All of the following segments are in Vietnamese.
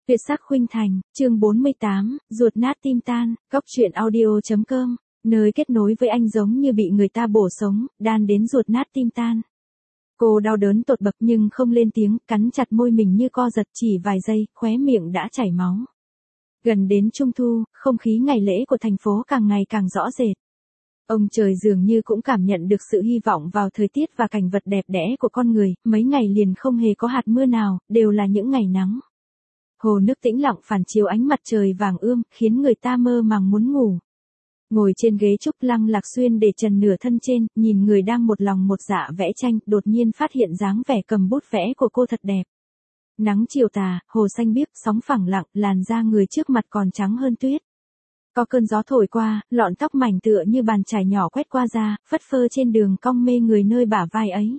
Tuyệt sắc khuynh thành, chương 48, ruột nát tim tan, góc truyện audio.com, nơi kết nối với anh giống như bị người ta bổ sống, đan đến ruột nát tim tan. Cô đau đớn tột bậc nhưng không lên tiếng, cắn chặt môi mình như co giật, chỉ vài giây, khóe miệng đã chảy máu. Gần đến Trung Thu, không khí ngày lễ của thành phố càng ngày càng rõ rệt. Ông trời dường như cũng cảm nhận được sự hy vọng vào thời tiết và cảnh vật đẹp đẽ của con người, mấy ngày liền không hề có hạt mưa nào, đều là những ngày nắng. Hồ nước tĩnh lặng phản chiếu ánh mặt trời vàng ươm, khiến người ta mơ màng muốn ngủ. Ngồi trên ghế trúc, Lăng Lạc Xuyên để trần nửa thân trên, nhìn người đang một lòng một dạ vẽ tranh, đột nhiên phát hiện dáng vẻ cầm bút vẽ của cô thật đẹp. Nắng chiều tà, hồ xanh biếc, sóng phẳng lặng, làn da người trước mặt còn trắng hơn tuyết. Có cơn gió thổi qua, lọn tóc mảnh tựa như bàn chải nhỏ quét qua da, phất phơ trên đường cong mê người nơi bả vai ấy.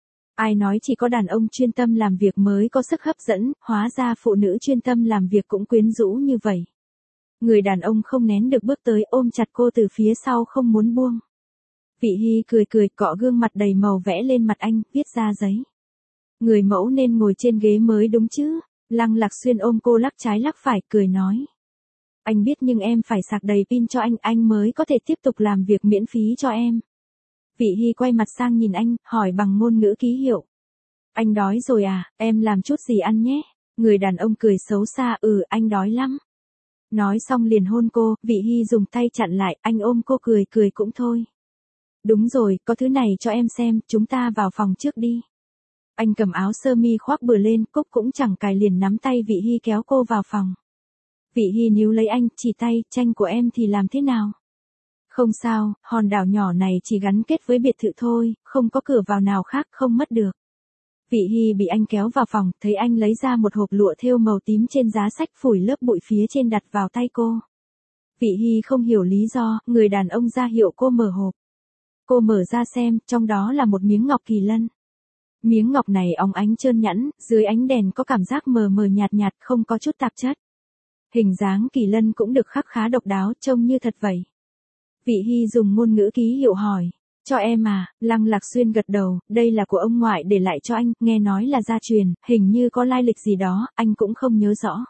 Ai nói chỉ có đàn ông chuyên tâm làm việc mới có sức hấp dẫn, hóa ra phụ nữ chuyên tâm làm việc cũng quyến rũ như vậy. Người đàn ông không nén được bước tới ôm chặt cô từ phía sau không muốn buông. Vị Hy cười cười cọ gương mặt đầy màu vẽ lên mặt anh, viết ra giấy. Người mẫu nên ngồi trên ghế mới đúng chứ. Lăng Lạc Xuyên ôm cô lắc trái lắc phải, cười nói. Anh biết nhưng em phải sạc đầy pin cho anh mới có thể tiếp tục làm việc miễn phí cho em. Vị Hy quay mặt sang nhìn anh, hỏi bằng ngôn ngữ ký hiệu. Anh đói rồi à, em làm chút gì ăn nhé. Người đàn ông cười xấu xa, anh đói lắm. Nói xong liền hôn cô, Vị Hy dùng tay chặn lại, anh ôm cô cười cười cũng thôi. Đúng rồi, có thứ này cho em xem, chúng ta vào phòng trước đi. Anh cầm áo sơ mi khoác bừa lên, Cúc cũng chẳng cài liền nắm tay Vị Hy kéo cô vào phòng. Vị Hy níu lấy anh, chỉ tay, tranh của em thì làm thế nào? Không sao, hòn đảo nhỏ này chỉ gắn kết với biệt thự thôi, không có cửa vào nào khác, không mất được. Vị Hy bị anh kéo vào phòng, thấy anh lấy ra một hộp lụa thêu màu tím trên giá sách, phủi lớp bụi phía trên đặt vào tay cô. Vị Hy không hiểu lý do, người đàn ông ra hiệu cô mở hộp. Cô mở ra xem, trong đó là một miếng ngọc kỳ lân. Miếng ngọc này óng ánh trơn nhẵn, dưới ánh đèn có cảm giác mờ mờ nhạt nhạt, không có chút tạp chất. Hình dáng kỳ lân cũng được khắc khá độc đáo, trông như thật vậy. Vị Hy dùng ngôn ngữ ký hiệu hỏi. Cho em à, Lăng Lạc Xuyên gật đầu, đây là của ông ngoại để lại cho anh, nghe nói là gia truyền, hình như có lai lịch gì đó, anh cũng không nhớ rõ.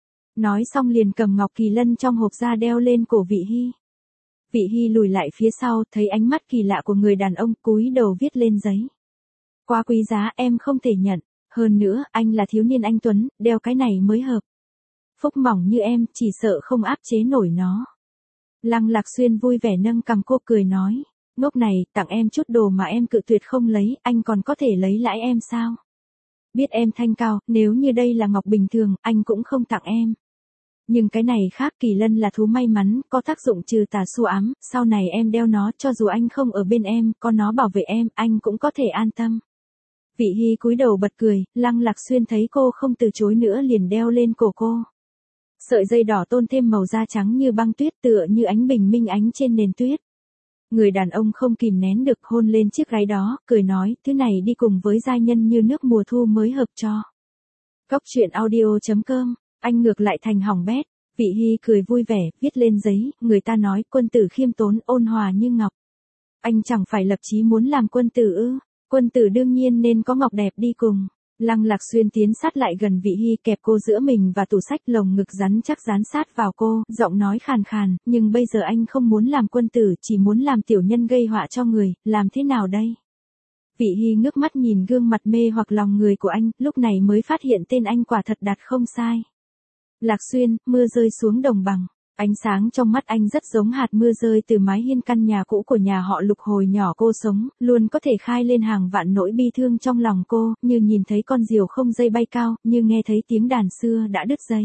Nói xong liền cầm ngọc kỳ lân trong hộp ra đeo lên cổ Vị Hy. Vị Hy lùi lại phía sau, thấy ánh mắt kỳ lạ của người đàn ông, cúi đầu viết lên giấy. Quá quý giá, em không thể nhận, hơn nữa, anh là thiếu niên anh tuấn, đeo cái này mới hợp. Phúc mỏng như em, chỉ sợ không áp chế nổi nó. Lăng Lạc Xuyên vui vẻ nâng cằm cô cười nói. Ngốc này, tặng em chút đồ mà em cự tuyệt không lấy, anh còn có thể lấy lãi em sao? Biết em thanh cao, nếu như đây là ngọc bình thường, anh cũng không tặng em. Nhưng cái này khác, kỳ lân là thú may mắn, có tác dụng trừ tà xua ám, sau này em đeo nó, cho dù anh không ở bên em, có nó bảo vệ em, anh cũng có thể an tâm. Vị Hy cúi đầu bật cười, Lăng Lạc Xuyên thấy cô không từ chối nữa liền đeo lên cổ cô. Sợi dây đỏ tôn thêm màu da trắng như băng tuyết, tựa như ánh bình minh ánh trên nền tuyết. Người đàn ông không kìm nén được hôn lên chiếc gáy đó, cười nói, thứ này đi cùng với giai nhân như nước mùa thu mới hợp cho. Góc truyện audio.com, anh ngược lại thành hỏng bét. Vị Hy cười vui vẻ, viết lên giấy, người ta nói quân tử khiêm tốn, ôn hòa như ngọc. Anh chẳng phải lập chí muốn làm quân tử ư? Quân tử đương nhiên nên có ngọc đẹp đi cùng. Lăng Lạc Xuyên tiến sát lại gần Vị Hy, kẹp cô giữa mình và tủ sách, lồng ngực rắn chắc dán sát vào cô, giọng nói khàn khàn, nhưng bây giờ anh không muốn làm quân tử, chỉ muốn làm tiểu nhân gây họa cho người, làm thế nào đây? Vị Hy ngước mắt nhìn gương mặt mê hoặc lòng người của anh, lúc này mới phát hiện tên anh quả thật đặt không sai. Lạc Xuyên, mưa rơi xuống đồng bằng. Ánh sáng trong mắt anh rất giống hạt mưa rơi từ mái hiên căn nhà cũ của nhà họ Lục hồi nhỏ cô sống, luôn có thể khai lên hàng vạn nỗi bi thương trong lòng cô, như nhìn thấy con diều không dây bay cao, như nghe thấy tiếng đàn xưa đã đứt dây.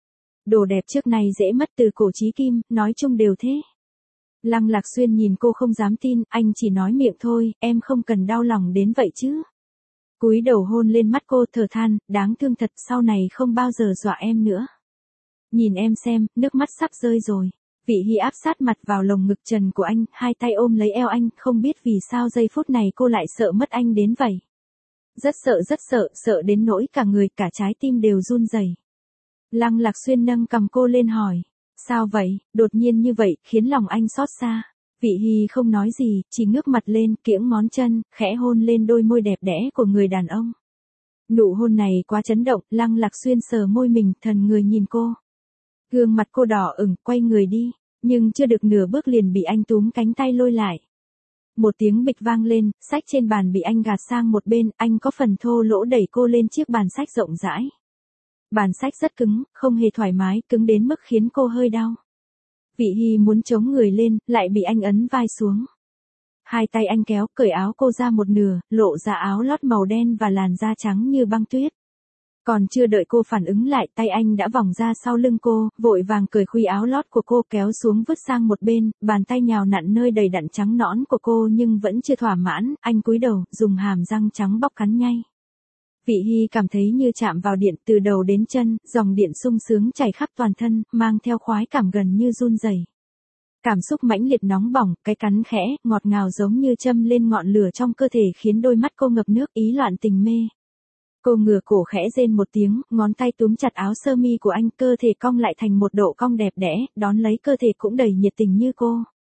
Đồ đẹp trước này dễ mất từ cổ chí kim, nói chung đều thế. Lăng Lạc Xuyên nhìn cô không dám tin, anh chỉ nói miệng thôi, em không cần đau lòng đến vậy chứ. Cúi đầu hôn lên mắt cô, thở than, đáng thương thật, sau này không bao giờ dọa em nữa. Nhìn em xem, nước mắt sắp rơi rồi. Vị Hy áp sát mặt vào lồng ngực trần của anh, hai tay ôm lấy eo anh, không biết vì sao giây phút này cô lại sợ mất anh đến vậy. Rất sợ, sợ đến nỗi cả người, cả trái tim đều run rẩy. Lăng Lạc Xuyên nâng cầm cô lên hỏi. Sao vậy, đột nhiên như vậy, khiến lòng anh xót xa. Vị Hy không nói gì, chỉ ngước mặt lên, kiễng món chân, khẽ hôn lên đôi môi đẹp đẽ của người đàn ông. Nụ hôn này quá chấn động, Lăng Lạc Xuyên sờ môi mình, thần người nhìn cô. Gương mặt cô đỏ ửng, quay người đi, nhưng chưa được nửa bước liền bị anh túm cánh tay lôi lại. Một tiếng bịch vang lên, sách trên bàn bị anh gạt sang một bên, anh có phần thô lỗ đẩy cô lên chiếc bàn sách rộng rãi. Bàn sách rất cứng, không hề thoải mái, cứng đến mức khiến cô hơi đau. Vị Hy muốn chống người lên, lại bị anh ấn vai xuống. Hai tay anh kéo, cởi áo cô ra một nửa, lộ ra áo lót màu đen và làn da trắng như băng tuyết. Còn chưa đợi cô phản ứng lại, tay anh đã vòng ra sau lưng cô, vội vàng cởi khuy áo lót của cô kéo xuống vứt sang một bên, bàn tay nhào nặn nơi đầy đặn trắng nõn của cô nhưng vẫn chưa thỏa mãn, anh cúi đầu, dùng hàm răng trắng bóc cắn nhai. Vị Hy cảm thấy như chạm vào điện từ đầu đến chân, dòng điện sung sướng chảy khắp toàn thân, mang theo khoái cảm gần như run rẩy. Cảm xúc mãnh liệt nóng bỏng, cái cắn khẽ, ngọt ngào giống như châm lên ngọn lửa trong cơ thể khiến đôi mắt cô ngập nước, ý loạn tình mê. Cô ngửa cổ khẽ rên một tiếng, ngón tay túm chặt áo sơ mi của anh, cơ thể cong lại thành một độ cong đẹp đẽ, đón lấy cơ thể cũng đầy nhiệt tình như cô.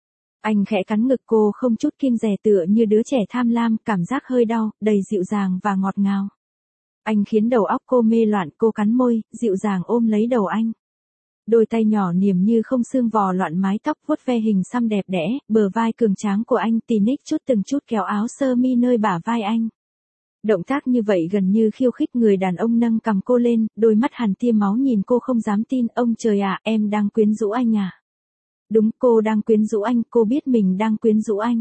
Anh khẽ cắn ngực cô không chút kiêng dè tựa như đứa trẻ tham lam, cảm giác hơi đau, đầy dịu dàng và ngọt ngào. Anh khiến đầu óc cô mê loạn, cô cắn môi, dịu dàng ôm lấy đầu anh. Đôi tay nhỏ niềm như không xương vò loạn mái tóc vuốt ve hình xăm đẹp đẽ, bờ vai cường tráng của anh tỉ ních chút từng chút kéo áo sơ mi nơi bả vai anh. Động tác như vậy gần như khiêu khích, người đàn ông nâng cằm cô lên, đôi mắt hằn tia máu nhìn cô không dám tin, ông trời ạ, em đang quyến rũ anh à? Đúng, cô đang quyến rũ anh, cô biết mình đang quyến rũ anh.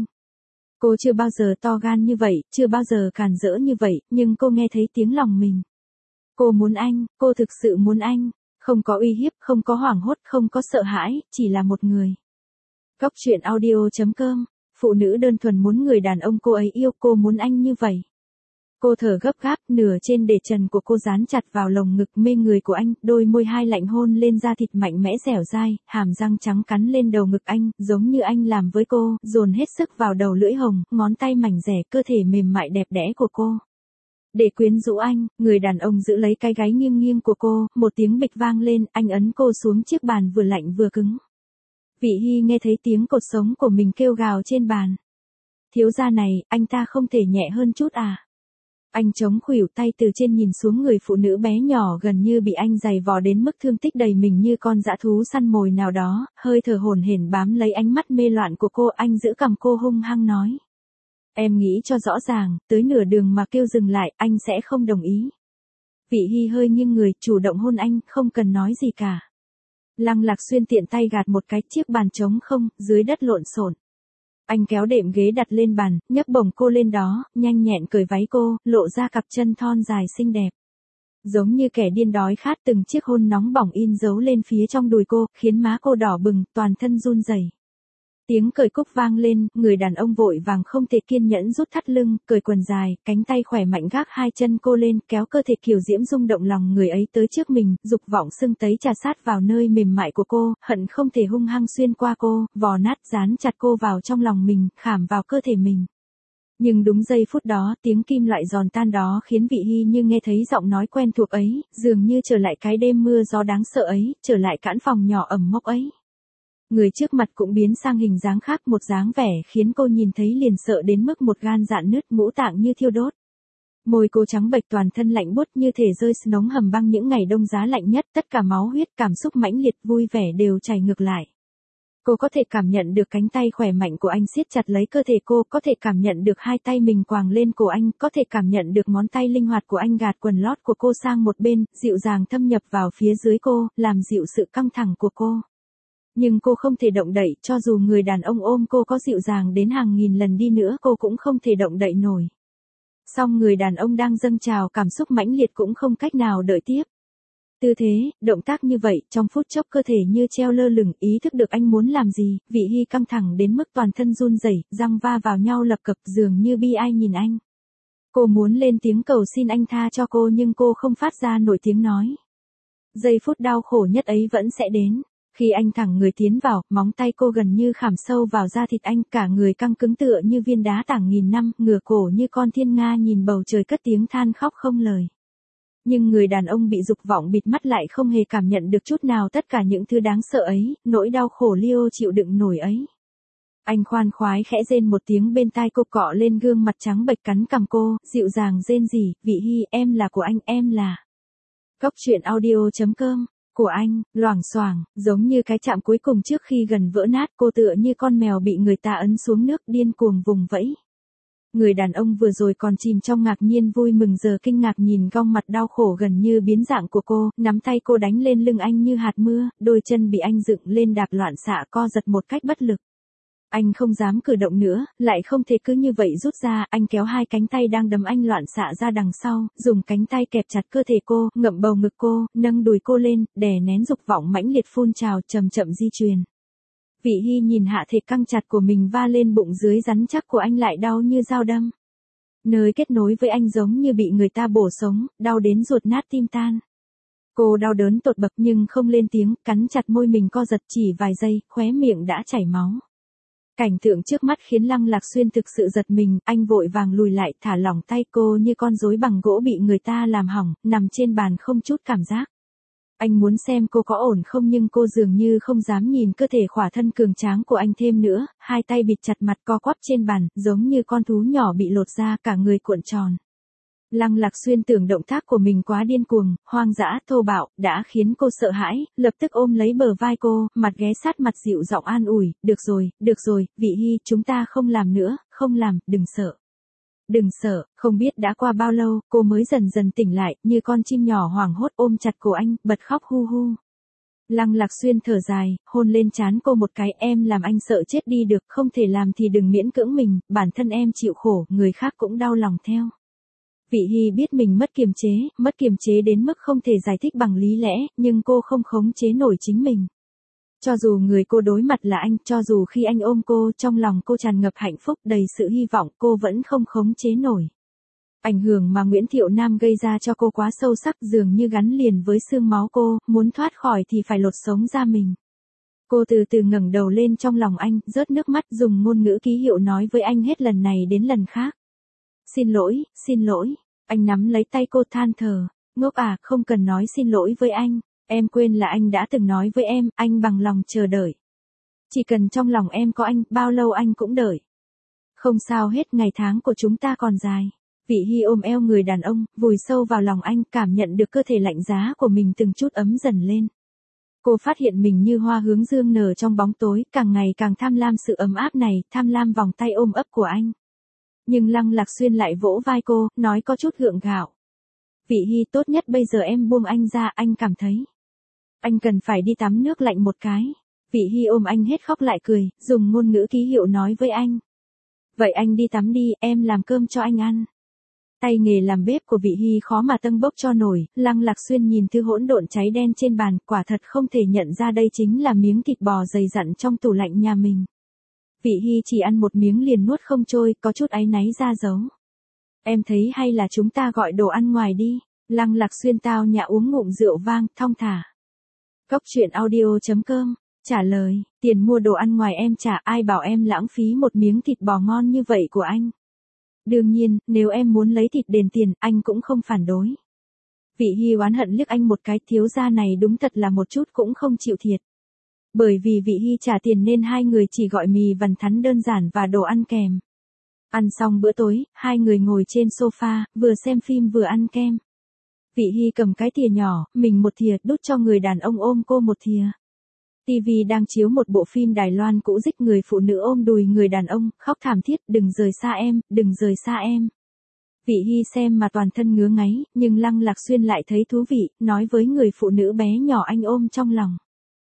Cô chưa bao giờ to gan như vậy, chưa bao giờ càn rỡ như vậy, nhưng cô nghe thấy tiếng lòng mình. Cô muốn anh, cô thực sự muốn anh, không có uy hiếp, không có hoảng hốt, không có sợ hãi, chỉ là một người. Góc truyện audio.com, phụ nữ đơn thuần muốn người đàn ông cô ấy yêu, cô muốn anh như vậy. Cô thở gấp gáp, nửa trên để trần của cô dán chặt vào lồng ngực mê người của anh, đôi môi hai lạnh hôn lên da thịt mạnh mẽ dẻo dai, hàm răng trắng cắn lên đầu ngực anh, giống như anh làm với cô, dồn hết sức vào đầu lưỡi hồng, ngón tay mảnh dẻ, cơ thể mềm mại đẹp đẽ của cô. Để quyến rũ anh, người đàn ông giữ lấy cái gáy nghiêng nghiêng của cô, một tiếng bịch vang lên, anh ấn cô xuống chiếc bàn vừa lạnh vừa cứng. Vị Hy nghe thấy tiếng cột sống của mình kêu gào trên bàn. Thiếu gia này, anh ta không thể nhẹ hơn chút à? Anh chống khuỷu tay từ trên nhìn xuống người phụ nữ bé nhỏ gần như bị anh giày vò đến mức thương tích đầy mình như con dã thú săn mồi nào đó, hơi thở hổn hển bám lấy ánh mắt mê loạn của cô, anh giữ cằm cô hung hăng nói. Em nghĩ cho rõ ràng, tới nửa đường mà kêu dừng lại, anh sẽ không đồng ý. Vị Hy hơi nghiêng người, chủ động hôn anh, không cần nói gì cả. Lăng Lạc Xuyên tiện tay gạt một cái, chiếc bàn trống không, dưới đất lộn xộn. Anh kéo đệm ghế đặt lên bàn, nhấc bổng cô lên đó, nhanh nhẹn cởi váy cô, lộ ra cặp chân thon dài xinh đẹp. Giống như kẻ điên đói khát, từng chiếc hôn nóng bỏng in dấu lên phía trong đùi cô, khiến má cô đỏ bừng, toàn thân run rẩy. Tiếng cởi cúc vang lên, người đàn ông vội vàng không thể kiên nhẫn rút thắt lưng, cởi quần dài, cánh tay khỏe mạnh gác hai chân cô lên, kéo cơ thể kiều diễm rung động lòng người ấy tới trước mình, dục vọng sưng tấy trà sát vào nơi mềm mại của cô, hận không thể hung hăng xuyên qua cô, vò nát dán chặt cô vào trong lòng mình, khảm vào cơ thể mình. Nhưng đúng giây phút đó, tiếng kim loại giòn tan đó khiến Vị Hy như nghe thấy giọng nói quen thuộc ấy, dường như trở lại cái đêm mưa gió đáng sợ ấy, trở lại cãn phòng nhỏ ẩm mốc ấy. Người trước mặt cũng biến sang hình dáng khác, một dáng vẻ khiến cô nhìn thấy liền sợ đến mức một gan dạn nứt, ngũ tạng như thiêu đốt. Môi cô trắng bệch, toàn thân lạnh buốt như thể rơi nóng hầm băng những ngày đông giá lạnh nhất, tất cả máu huyết, cảm xúc mãnh liệt, vui vẻ đều chảy ngược lại. Cô có thể cảm nhận được cánh tay khỏe mạnh của anh siết chặt lấy cơ thể cô, có thể cảm nhận được hai tay mình quàng lên cổ anh, có thể cảm nhận được ngón tay linh hoạt của anh gạt quần lót của cô sang một bên, dịu dàng thâm nhập vào phía dưới cô, làm dịu sự căng thẳng của cô. Nhưng cô không thể động đậy, cho dù người đàn ông ôm cô có dịu dàng đến hàng nghìn lần đi nữa cô cũng không thể động đậy nổi. Song người đàn ông đang dâng trào cảm xúc mãnh liệt cũng không cách nào đợi tiếp. Tư thế, động tác như vậy, trong phút chốc cơ thể như treo lơ lửng, ý thức được anh muốn làm gì, Vị Hy căng thẳng đến mức toàn thân run rẩy, răng va vào nhau lập cập, dường như bi ai nhìn anh. Cô muốn lên tiếng cầu xin anh tha cho cô nhưng cô không phát ra nổi tiếng nói. Giây phút đau khổ nhất ấy vẫn sẽ đến. Khi anh thẳng người tiến vào, móng tay cô gần như khảm sâu vào da thịt anh, cả người căng cứng tựa như viên đá tảng nghìn năm, ngửa cổ như con thiên nga nhìn bầu trời cất tiếng than khóc không lời. Nhưng người đàn ông bị dục vọng bịt mắt lại không hề cảm nhận được chút nào tất cả những thứ đáng sợ ấy, nỗi đau khổ Leo chịu đựng nổi ấy. Anh khoan khoái khẽ rên một tiếng bên tai cô, cọ lên gương mặt trắng bệch cắn cằm cô, dịu dàng rên rỉ, Vị Hy, em là của anh, em là. Cốc truyện audio.com, của anh, loảng xoảng, giống như cái chạm cuối cùng trước khi gần vỡ nát, cô tựa như con mèo bị người ta ấn xuống nước điên cuồng vùng vẫy. Người đàn ông vừa rồi còn chìm trong ngạc nhiên vui mừng giờ kinh ngạc nhìn gương mặt đau khổ gần như biến dạng của cô, nắm tay cô đánh lên lưng anh như hạt mưa, đôi chân bị anh dựng lên đạp loạn xạ co giật một cách bất lực. Anh không dám cử động nữa, lại không thể cứ như vậy rút ra, anh kéo hai cánh tay đang đấm anh loạn xạ ra đằng sau, dùng cánh tay kẹp chặt cơ thể cô, ngậm bầu ngực cô, nâng đùi cô lên, đè nén dục vọng mãnh liệt phun trào, chậm chậm di truyền. Vị Hy nhìn hạ thể căng chặt của mình va lên bụng dưới rắn chắc của anh lại đau như dao đâm. Nơi kết nối với anh giống như bị người ta bổ sống, đau đến ruột nát tim tan. Cô đau đớn tột bậc nhưng không lên tiếng, cắn chặt môi mình co giật chỉ vài giây, khóe miệng đã chảy máu. Cảnh tượng trước mắt khiến Lăng Lạc Xuyên thực sự giật mình, anh vội vàng lùi lại, thả lỏng tay cô như con rối bằng gỗ bị người ta làm hỏng, nằm trên bàn không chút cảm giác. Anh muốn xem cô có ổn không nhưng cô dường như không dám nhìn cơ thể khỏa thân cường tráng của anh thêm nữa, hai tay bịt chặt mặt co quắp trên bàn, giống như con thú nhỏ bị lột ra cả người cuộn tròn. Lăng Lạc Xuyên tưởng động tác của mình quá điên cuồng, hoang dã, thô bạo, đã khiến cô sợ hãi, lập tức ôm lấy bờ vai cô, mặt ghé sát mặt dịu giọng an ủi, được rồi, Vị Hy, chúng ta không làm nữa, không làm, đừng sợ. Đừng sợ, không biết đã qua bao lâu, cô mới dần dần tỉnh lại, như con chim nhỏ hoảng hốt ôm chặt cổ anh, bật khóc hu hu. Lăng Lạc Xuyên thở dài, hôn lên trán cô một cái, em làm anh sợ chết đi được, không thể làm thì đừng miễn cưỡng mình, bản thân em chịu khổ, người khác cũng đau lòng theo. Vị Hy biết mình mất kiềm chế đến mức không thể giải thích bằng lý lẽ, nhưng cô không khống chế nổi chính mình. Cho dù người cô đối mặt là anh, cho dù khi anh ôm cô, trong lòng cô tràn ngập hạnh phúc, đầy sự hy vọng, cô vẫn không khống chế nổi. Ảnh hưởng mà Nguyễn Thiệu Nam gây ra cho cô quá sâu sắc, dường như gắn liền với xương máu cô, muốn thoát khỏi thì phải lột sống ra mình. Cô từ từ ngẩng đầu lên trong lòng anh, rớt nước mắt, dùng ngôn ngữ ký hiệu nói với anh hết lần này đến lần khác. Xin lỗi. Anh nắm lấy tay cô than thở. Ngốc à, không cần nói xin lỗi với anh. Em quên là anh đã từng nói với em, anh bằng lòng chờ đợi. Chỉ cần trong lòng em có anh, bao lâu anh cũng đợi. Không sao hết, ngày tháng của chúng ta còn dài. Vị Hy ôm eo người đàn ông, vùi sâu vào lòng anh, cảm nhận được cơ thể lạnh giá của mình từng chút ấm dần lên. Cô phát hiện mình như hoa hướng dương nở trong bóng tối, càng ngày càng tham lam sự ấm áp này, tham lam vòng tay ôm ấp của anh. Nhưng Lăng Lạc Xuyên lại vỗ vai cô, nói có chút gượng gạo. Vị Hy, tốt nhất bây giờ em buông anh ra, anh cảm thấy. Anh cần phải đi tắm nước lạnh một cái. Vị Hy ôm anh hết khóc lại cười, dùng ngôn ngữ ký hiệu nói với anh. Vậy anh đi tắm đi, em làm cơm cho anh ăn. Tay nghề làm bếp của Vị Hy khó mà tâng bốc cho nổi, Lăng Lạc Xuyên nhìn thứ hỗn độn cháy đen trên bàn, quả thật không thể nhận ra đây chính là miếng thịt bò dày dặn trong tủ lạnh nhà mình. Vị Hy chỉ ăn một miếng liền nuốt không trôi, có chút áy náy ra dấu. Em thấy hay là chúng ta gọi đồ ăn ngoài đi. Lăng Lạc Xuyên tao nhã uống ngụm rượu vang, thong thả. Cốc truyện audio.com, trả lời, tiền mua đồ ăn ngoài em trả, ai bảo em lãng phí một miếng thịt bò ngon như vậy của anh. Đương nhiên, nếu em muốn lấy thịt đền tiền, anh cũng không phản đối. Vị Hy oán hận liếc anh một cái, thiếu gia này đúng thật là một chút cũng không chịu thiệt. Bởi vì Vị Hy trả tiền nên hai người chỉ gọi mì vằn thắn đơn giản và đồ ăn kèm. Ăn xong bữa tối, hai người ngồi trên sofa, vừa xem phim vừa ăn kem. Vị Hy cầm cái thìa nhỏ, mình một thìa, đút cho người đàn ông ôm cô một thìa. TV đang chiếu một bộ phim Đài Loan cũ rích, người phụ nữ ôm đùi người đàn ông, khóc thảm thiết, đừng rời xa em, đừng rời xa em. Vị Hy xem mà toàn thân ngứa ngáy, nhưng Lăng Lạc Xuyên lại thấy thú vị, nói với người phụ nữ bé nhỏ anh ôm trong lòng.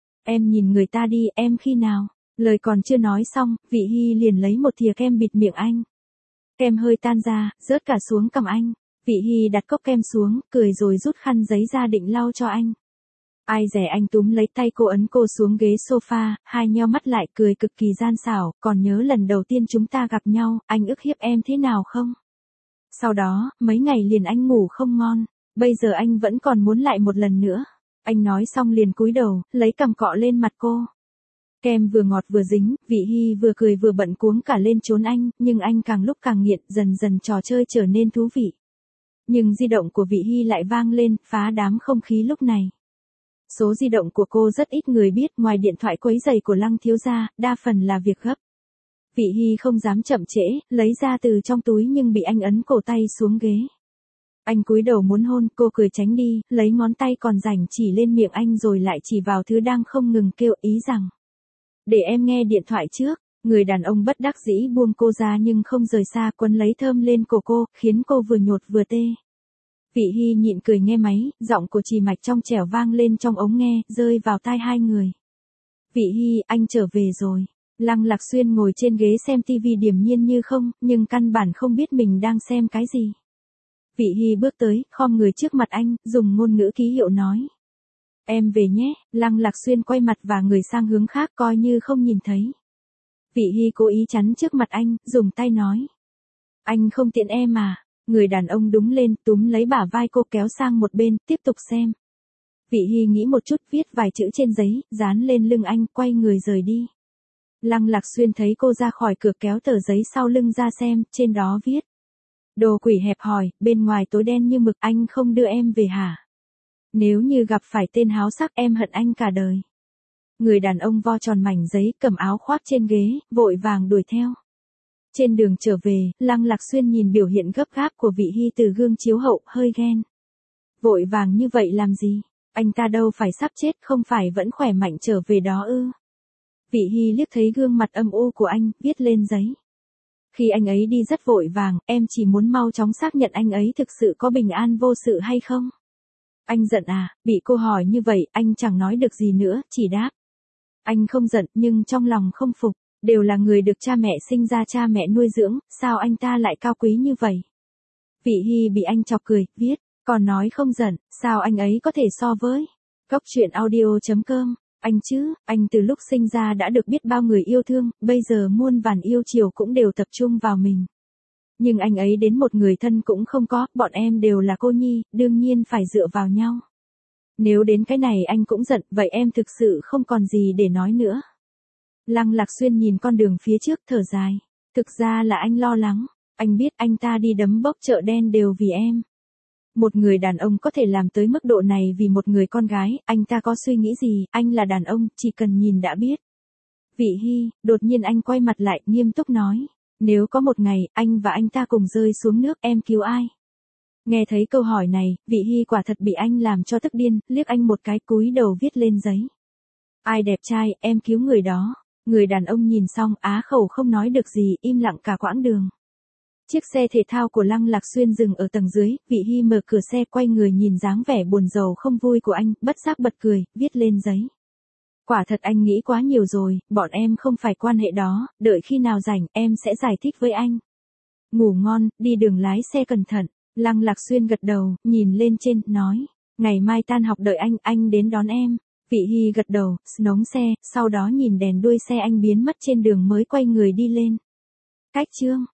Em nhìn người ta đi, em khi nào? Lời còn chưa nói xong, Vị Hy liền lấy một thìa kem bịt miệng anh. Kem hơi tan ra, rớt cả xuống cằm anh. Vị Hy đặt cốc kem xuống, cười rồi rút khăn giấy ra định lau cho anh. Ai dè anh túm lấy tay cô, ấn cô xuống ghế sofa, hai nheo mắt lại cười cực kỳ gian xảo, còn nhớ lần đầu tiên chúng ta gặp nhau, anh ức hiếp em thế nào không? Sau đó, mấy ngày liền anh ngủ không ngon, bây giờ anh vẫn còn muốn lại một lần nữa. Anh nói xong liền cúi đầu, lấy cằm cọ lên mặt cô. Kem vừa ngọt vừa dính, Vị Hy vừa cười vừa bận cuống cả lên trốn anh, nhưng anh càng lúc càng nghiện, dần dần trò chơi trở nên thú vị. Nhưng di động của Vị Hy lại vang lên, phá đám không khí lúc này. Số di động của cô rất ít người biết, ngoài điện thoại quấy rầy của Lăng thiếu gia, đa phần là việc gấp. Vị Hy không dám chậm trễ, lấy ra từ trong túi nhưng bị anh ấn cổ tay xuống ghế. Anh cúi đầu muốn hôn, cô cười tránh đi, lấy ngón tay còn rảnh chỉ lên miệng anh rồi lại chỉ vào thứ đang không ngừng kêu, ý rằng: để em nghe điện thoại trước. Người đàn ông bất đắc dĩ buông cô ra nhưng không rời xa, quấn lấy thơm lên cổ cô, khiến cô vừa nhột vừa tê. Vị Hy nhịn cười nghe máy, giọng của Trì Mạch trong trẻo vang lên trong ống nghe, rơi vào tai hai người. Vị Hy, anh trở về rồi. Lăng Lạc Xuyên ngồi trên ghế xem tivi điềm nhiên như không, nhưng căn bản không biết mình đang xem cái gì. Vị Hy bước tới, khom người trước mặt anh, dùng ngôn ngữ ký hiệu nói: em về nhé. Lăng Lạc Xuyên quay mặt và người sang hướng khác coi như không nhìn thấy. Vị Hy cố ý chắn trước mặt anh, dùng tay nói: anh không tiện em à. Người đàn ông đúng lên, túm lấy bả vai cô kéo sang một bên, tiếp tục xem. Vị Hy nghĩ một chút, viết vài chữ trên giấy, dán lên lưng anh, quay người rời đi. Lăng Lạc Xuyên thấy cô ra khỏi cửa kéo tờ giấy sau lưng ra xem, trên đó viết: đồ quỷ hẹp hòi, bên ngoài tối đen như mực, anh không đưa em về hả? Nếu như gặp phải tên háo sắc em hận anh cả đời. Người đàn ông vo tròn mảnh giấy, cầm áo khoác trên ghế, vội vàng đuổi theo. Trên đường trở về, Lăng Lạc Xuyên nhìn biểu hiện gấp gáp của Vị Hy từ gương chiếu hậu, hơi ghen. Vội vàng như vậy làm gì? Anh ta đâu phải sắp chết, không phải vẫn khỏe mạnh trở về đó ư? Vị Hy liếc thấy gương mặt âm u của anh, viết lên giấy: khi anh ấy đi rất vội vàng, em chỉ muốn mau chóng xác nhận anh ấy thực sự có bình an vô sự hay không. Anh giận à? Bị cô hỏi như vậy, anh chẳng nói được gì nữa, chỉ đáp: anh không giận, nhưng trong lòng không phục. Đều là người được cha mẹ sinh ra, cha mẹ nuôi dưỡng, sao anh ta lại cao quý như vậy? Vị Hy bị anh chọc cười, viết: còn nói không giận, sao anh ấy có thể so với? Góc truyện audio.com. Anh chứ, anh từ lúc sinh ra đã được biết bao người yêu thương, bây giờ muôn vàn yêu chiều cũng đều tập trung vào mình. Nhưng anh ấy đến một người thân cũng không có, bọn em đều là cô nhi, đương nhiên phải dựa vào nhau. Nếu đến cái này anh cũng giận, vậy em thực sự không còn gì để nói nữa. Lăng Lạc Xuyên nhìn con đường phía trước thở dài. Thực ra là anh lo lắng. Anh biết anh ta đi đấm bốc chợ đen đều vì em. Một người đàn ông có thể làm tới mức độ này vì một người con gái, anh ta có suy nghĩ gì, anh là đàn ông, chỉ cần nhìn đã biết. Vị Hy, đột nhiên anh quay mặt lại, nghiêm túc nói: nếu có một ngày, anh và anh ta cùng rơi xuống nước, em cứu ai? Nghe thấy câu hỏi này, Vị Hy quả thật bị anh làm cho tức điên, liếc anh một cái, cúi đầu viết lên giấy: ai đẹp trai, em cứu người đó. Người đàn ông nhìn xong, á khẩu không nói được gì, im lặng cả quãng đường. Chiếc xe thể thao của Lăng Lạc Xuyên dừng ở tầng dưới, Vị Hy mở cửa xe, quay người nhìn dáng vẻ buồn rầu không vui của anh, bất giác bật cười, viết lên giấy: quả thật anh nghĩ quá nhiều rồi, bọn em không phải quan hệ đó, đợi khi nào rảnh, em sẽ giải thích với anh. Ngủ ngon, đi đường lái xe cẩn thận. Lăng Lạc Xuyên gật đầu, nhìn lên trên, nói: ngày mai tan học đợi anh đến đón em. Vị Hy gật đầu, nống xe, sau đó nhìn đèn đuôi xe anh biến mất trên đường mới quay người đi lên. Cách chương